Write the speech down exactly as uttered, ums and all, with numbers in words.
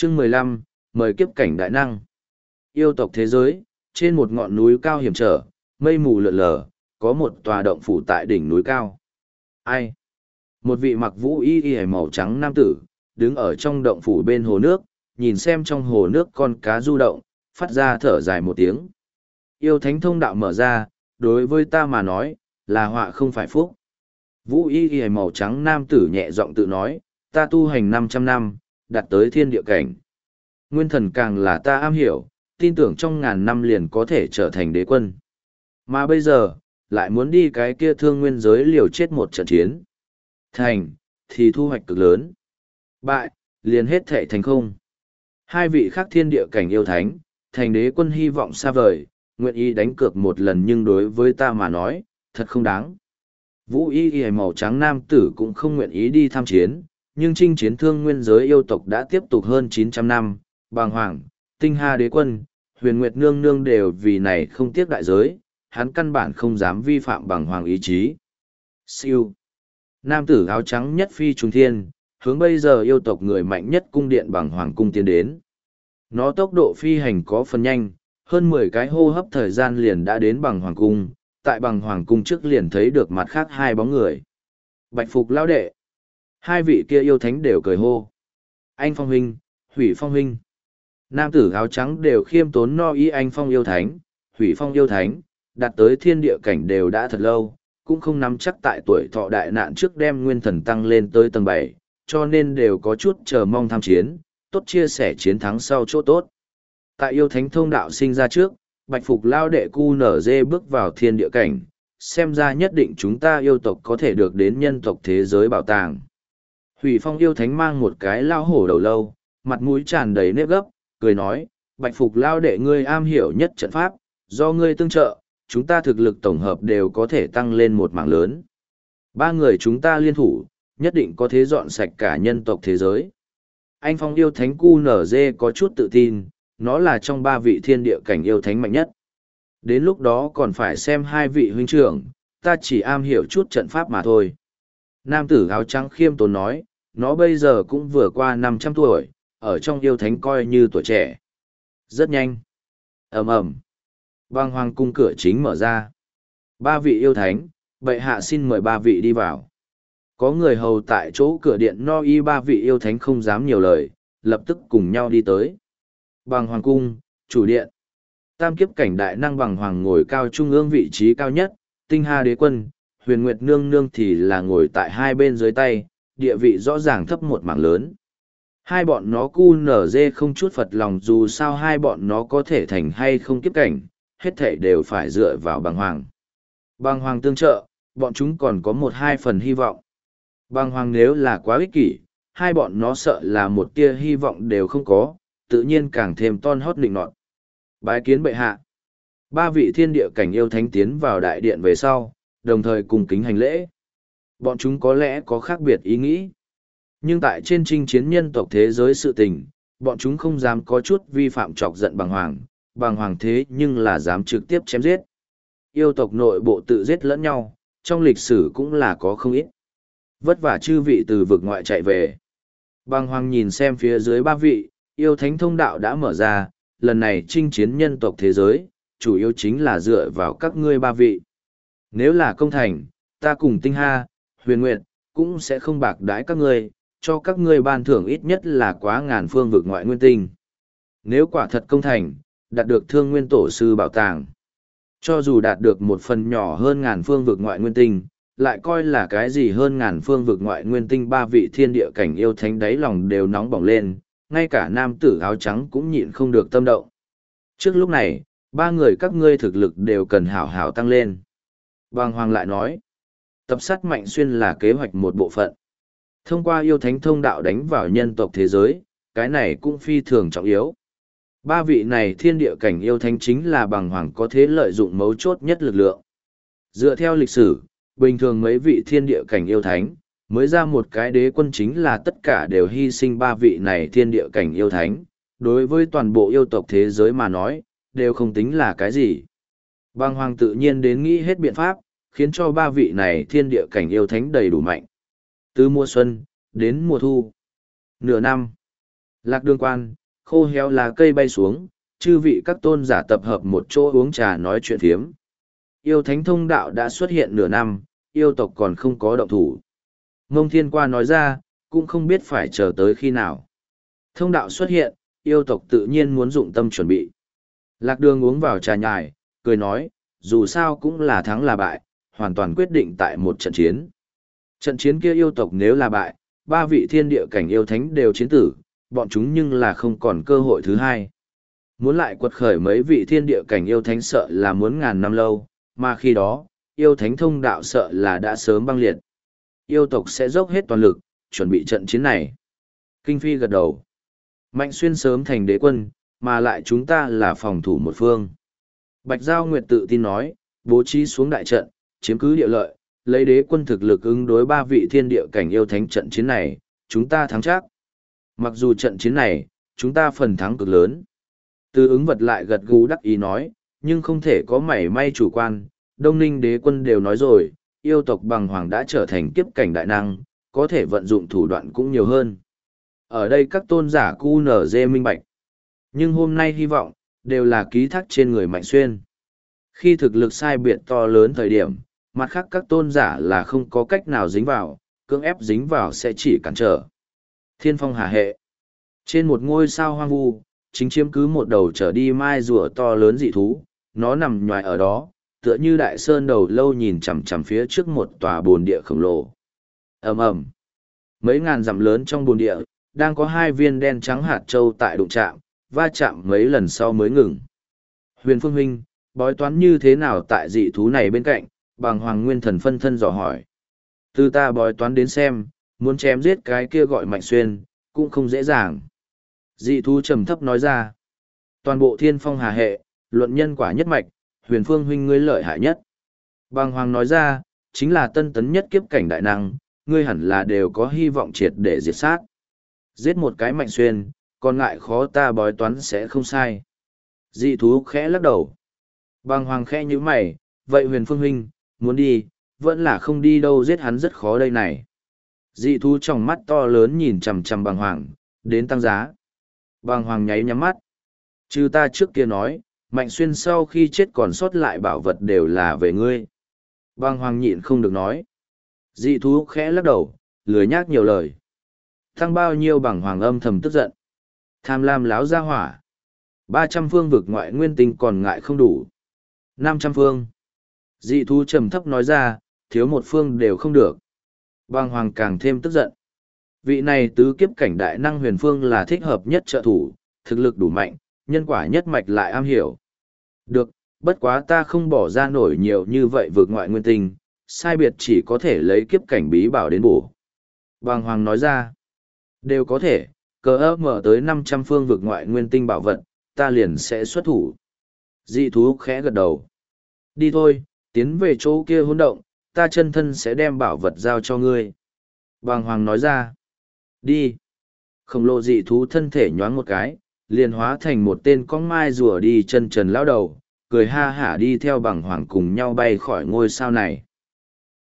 Chương mười lăm, mời kiếp cảnh đại năng. Yêu tộc thế giới, trên một ngọn núi cao hiểm trở, mây mù lượn lờ, có một tòa động phủ tại đỉnh núi cao. Ai? Một vị mặc vũ y y màu trắng nam tử, đứng ở trong động phủ bên hồ nước, nhìn xem trong hồ nước con cá du động, phát ra thở dài một tiếng. Yêu thánh thông đạo mở ra, đối với ta mà nói, là họa không phải phúc. Vũ y y màu trắng nam tử nhẹ giọng tự nói, ta tu hành năm trăm năm, đạt tới thiên địa cảnh. Nguyên thần càng là ta am hiểu, tin tưởng trong ngàn năm liền có thể trở thành đế quân. Mà bây giờ, lại muốn đi cái kia thương nguyên giới liều chết một trận chiến. Thành, thì thu hoạch cực lớn. Bại, liền hết thệ thành không. Hai vị khác thiên địa cảnh yêu thánh, thành đế quân hy vọng xa vời, nguyện ý đánh cược một lần nhưng đối với ta mà nói, thật không đáng. Vũ y y màu trắng nam tử cũng không nguyện ý đi tham chiến, nhưng chinh chiến thương nguyên giới yêu tộc đã tiếp tục hơn chín trăm năm, bàng hoàng, tinh ha đế quân, huyền nguyệt nương nương đều vì này không tiếc đại giới, hắn căn bản không dám vi phạm bàng hoàng ý chí. Siêu. Nam tử áo trắng nhất phi trùng thiên, hướng bây giờ yêu tộc người mạnh nhất cung điện bàng hoàng cung tiến đến. Nó tốc độ phi hành có phần nhanh, hơn mười cái hô hấp thời gian liền đã đến bàng hoàng cung, tại bàng hoàng cung trước liền thấy được mặt khác hai bóng người. Bạch phục lao đệ. Hai vị kia yêu thánh đều cười hô. Anh Phong huynh, Hủy Phong huynh. Nam tử áo trắng đều khiêm tốn no ý Anh Phong yêu thánh, Hủy Phong yêu thánh, đạt tới thiên địa cảnh đều đã thật lâu, cũng không nắm chắc tại tuổi thọ đại nạn trước đem nguyên thần tăng lên tới tầng bảy, cho nên đều có chút chờ mong tham chiến, tốt chia sẻ chiến thắng sau chỗ tốt. Tại yêu thánh thông đạo sinh ra trước, Bạch Phục lao đệ cu nở dê bước vào thiên địa cảnh, xem ra nhất định chúng ta yêu tộc có thể được đến nhân tộc thế giới bảo tàng. Hủy Phong yêu thánh mang một cái lao hổ đầu lâu, mặt mũi tràn đầy nếp gấp, cười nói, Bạch Phục lao đệ ngươi am hiểu nhất trận pháp, do ngươi tương trợ, chúng ta thực lực tổng hợp đều có thể tăng lên một mảng lớn. Ba người chúng ta liên thủ, nhất định có thể dọn sạch cả nhân tộc thế giới. Anh Phong yêu thánh cu nở dê có chút tự tin, nó là trong ba vị thiên địa cảnh yêu thánh mạnh nhất. Đến lúc đó còn phải xem hai vị huynh trưởng, ta chỉ am hiểu chút trận pháp mà thôi. Nam tử áo trắng khiêm tốn nói, nó bây giờ cũng vừa qua năm trăm tuổi, ở trong yêu thánh coi như tuổi trẻ. Rất nhanh. Ầm ầm. Bàng hoàng cung cửa chính mở ra. Ba vị yêu thánh, bệ hạ xin mời ba vị đi vào. Có người hầu tại chỗ cửa điện no y ba vị yêu thánh không dám nhiều lời, lập tức cùng nhau đi tới. Bàng hoàng cung, chủ điện. Tam kiếp cảnh đại năng Bàng hoàng ngồi cao trung ương vị trí cao nhất, tinh ha đế quân, huyền nguyệt nương nương thì là ngồi tại hai bên dưới tay, địa vị rõ ràng thấp một mảng lớn. Hai bọn nó cu nở dê không chút phật lòng dù sao hai bọn nó có thể thành hay không kiếp cảnh, hết thể đều phải dựa vào Bàng hoàng. Bàng hoàng tương trợ, bọn chúng còn có một hai phần hy vọng. Bàng hoàng nếu là quá ích kỷ, hai bọn nó sợ là một tia hy vọng đều không có, tự nhiên càng thêm ton hót nịnh nọt. Bái kiến bệ hạ. Ba vị thiên địa cảnh yêu thánh tiến vào đại điện về sau, đồng thời cùng kính hành lễ. Bọn chúng có lẽ có khác biệt ý nghĩ. Nhưng tại trên chinh chiến nhân tộc thế giới sự tình, bọn chúng không dám có chút vi phạm chọc giận Bàng hoàng, Bàng hoàng thế nhưng là dám trực tiếp chém giết. Yêu tộc nội bộ tự giết lẫn nhau, trong lịch sử cũng là có không ít. Vất vả chư vị từ vực ngoại chạy về. Bàng hoàng nhìn xem phía dưới ba vị, yêu thánh thông đạo đã mở ra, lần này chinh chiến nhân tộc thế giới, chủ yếu chính là dựa vào các ngươi ba vị. Nếu là công thành, ta cùng tinh ha, huyền nguyệt, cũng sẽ không bạc đãi các ngươi, cho các ngươi ban thưởng ít nhất là quá ngàn phương vực ngoại nguyên tinh. Nếu quả thật công thành, đạt được thương nguyên tổ sư bảo tàng. Cho dù đạt được một phần nhỏ hơn ngàn phương vực ngoại nguyên tinh, lại coi là cái gì hơn ngàn phương vực ngoại nguyên tinh ba vị thiên địa cảnh yêu thánh đáy lòng đều nóng bỏng lên, ngay cả nam tử áo trắng cũng nhịn không được tâm động. Trước lúc này, ba người các ngươi thực lực đều cần hảo hảo tăng lên. Bàng hoàng lại nói, tập sát mạnh xuyên là kế hoạch một bộ phận. Thông qua yêu thánh thông đạo đánh vào nhân tộc thế giới, cái này cũng phi thường trọng yếu. Ba vị này thiên địa cảnh yêu thánh chính là Bàng hoàng có thế lợi dụng mấu chốt nhất lực lượng. Dựa theo lịch sử, bình thường mấy vị thiên địa cảnh yêu thánh, mới ra một cái đế quân chính là tất cả đều hy sinh ba vị này thiên địa cảnh yêu thánh, đối với toàn bộ yêu tộc thế giới mà nói, đều không tính là cái gì. Bàng hoàng tự nhiên đến nghĩ hết biện pháp, khiến cho ba vị này thiên địa cảnh yêu thánh đầy đủ mạnh. Từ mùa xuân, đến mùa thu. Nửa năm. Lạc đường quan, khô héo lá cây bay xuống, chư vị các tôn giả tập hợp một chỗ uống trà nói chuyện phiếm. Yêu thánh thông đạo đã xuất hiện nửa năm, yêu tộc còn không có động thủ. Mông Thiên Qua nói ra, cũng không biết phải chờ tới khi nào. Thông đạo xuất hiện, yêu tộc tự nhiên muốn dụng tâm chuẩn bị. Lạc đường uống vào trà nhài, cười nói, dù sao cũng là thắng là bại, hoàn toàn quyết định tại một trận chiến. Trận chiến kia yêu tộc nếu là bại, ba vị thiên địa cảnh yêu thánh đều chiến tử, bọn chúng nhưng là không còn cơ hội thứ hai. Muốn lại quật khởi mấy vị thiên địa cảnh yêu thánh sợ là muốn ngàn năm lâu, mà khi đó, yêu thánh thông đạo sợ là đã sớm băng liệt. Yêu tộc sẽ dốc hết toàn lực, chuẩn bị trận chiến này. Kinh Phi gật đầu. Mạnh Xuyên sớm thành đế quân, mà lại chúng ta là phòng thủ một phương. Bạch Giao Nguyệt tự tin nói, bố trí xuống đại trận, chiếm cứ địa lợi, lấy đế quân thực lực ứng đối ba vị thiên địa cảnh yêu thánh trận chiến này, chúng ta thắng chắc. Mặc dù trận chiến này, chúng ta phần thắng cực lớn. Từ ứng vật lại gật gù đắc ý nói, nhưng không thể có mảy may chủ quan, Đông Ninh đế quân đều nói rồi, yêu tộc bằng hoàng đã trở thành kiếp cảnh đại năng, có thể vận dụng thủ đoạn cũng nhiều hơn. Ở đây các tôn giả cu nở dê minh bạch. Nhưng hôm nay hy vọng, đều là ký thác trên người Mạnh Xuyên. Khi thực lực sai biệt to lớn thời điểm, mặt khác các tôn giả là không có cách nào dính vào, cưỡng ép dính vào sẽ chỉ cản trở. Thiên phong hà hệ. Trên một ngôi sao hoang vu, chính chiếm cứ một đầu trở đi mai rùa to lớn dị thú, nó nằm nhòi ở đó, tựa như đại sơn đầu lâu nhìn chằm chằm phía trước một tòa bồn địa khổng lồ. Ầm ầm. Mấy ngàn dặm lớn trong bồn địa, đang có hai viên đen trắng hạt châu tại đụng chạm, va chạm mấy lần sau mới ngừng. Huyền Phương huynh, bói toán như thế nào tại dị thú này bên cạnh, bằng Hoàng Nguyên Thần phân thân dò hỏi. Từ ta bói toán đến xem, muốn chém giết cái kia gọi Mạnh Xuyên, cũng không dễ dàng. Dị thú trầm thấp nói ra. Toàn bộ thiên phong hà hệ, luận nhân quả nhất mạch, Huyền Phương huynh ngươi lợi hại nhất. Bằng Hoàng nói ra, chính là tân tấn nhất kiếp cảnh đại năng, ngươi hẳn là đều có hy vọng triệt để diệt sát. Giết một cái Mạnh Xuyên, còn ngại khó ta bói toán sẽ không sai. Dị thú khẽ lắc đầu. Bằng Hoàng khẽ như mày, vậy Huyền Phương huynh, muốn đi, vẫn là không đi đâu, giết hắn rất khó đây này. Dị thú trong mắt to lớn nhìn chằm chằm Bằng Hoàng, đến tăng giá. Bằng Hoàng nháy nhắm mắt. Chứ ta trước kia nói, Mạnh Xuyên sau khi chết còn sót lại bảo vật đều là về ngươi. Bằng Hoàng nhịn không được nói. Dị thú khẽ lắc đầu, lười nhác nhiều lời. Thăng bao nhiêu Bằng Hoàng âm thầm tức giận. Tham lam láo ra hỏa. Ba trăm phương vực ngoại nguyên tinh còn ngại không đủ. Năm trăm phương. Dị thú trầm thấp nói ra, thiếu một phương đều không được. Bằng Hoàng càng thêm tức giận. Vị này tứ kiếp cảnh đại năng Huyền Phương là thích hợp nhất trợ thủ, thực lực đủ mạnh, nhân quả nhất mạch lại am hiểu. Được, bất quá ta không bỏ ra nổi nhiều như vậy vượt ngoại nguyên tinh, sai biệt chỉ có thể lấy kiếp cảnh bí bảo đến bổ. Bằng Hoàng nói ra, đều có thể, cờ ấp mở tới năm trăm phương vực ngoại nguyên tinh bảo vật, ta liền sẽ xuất thủ. Dị thú khẽ gật đầu. Đi thôi, tiến về chỗ kia hỗn động, ta chân thân sẽ đem bảo vật giao cho ngươi. Bằng Hoàng nói ra, đi. Khổng lồ dị thú thân thể nhoáng một cái, liền hóa thành một tên con mai rùa đi chân trần lao đầu, cười ha hả đi theo Bằng Hoàng cùng nhau bay khỏi ngôi sao này.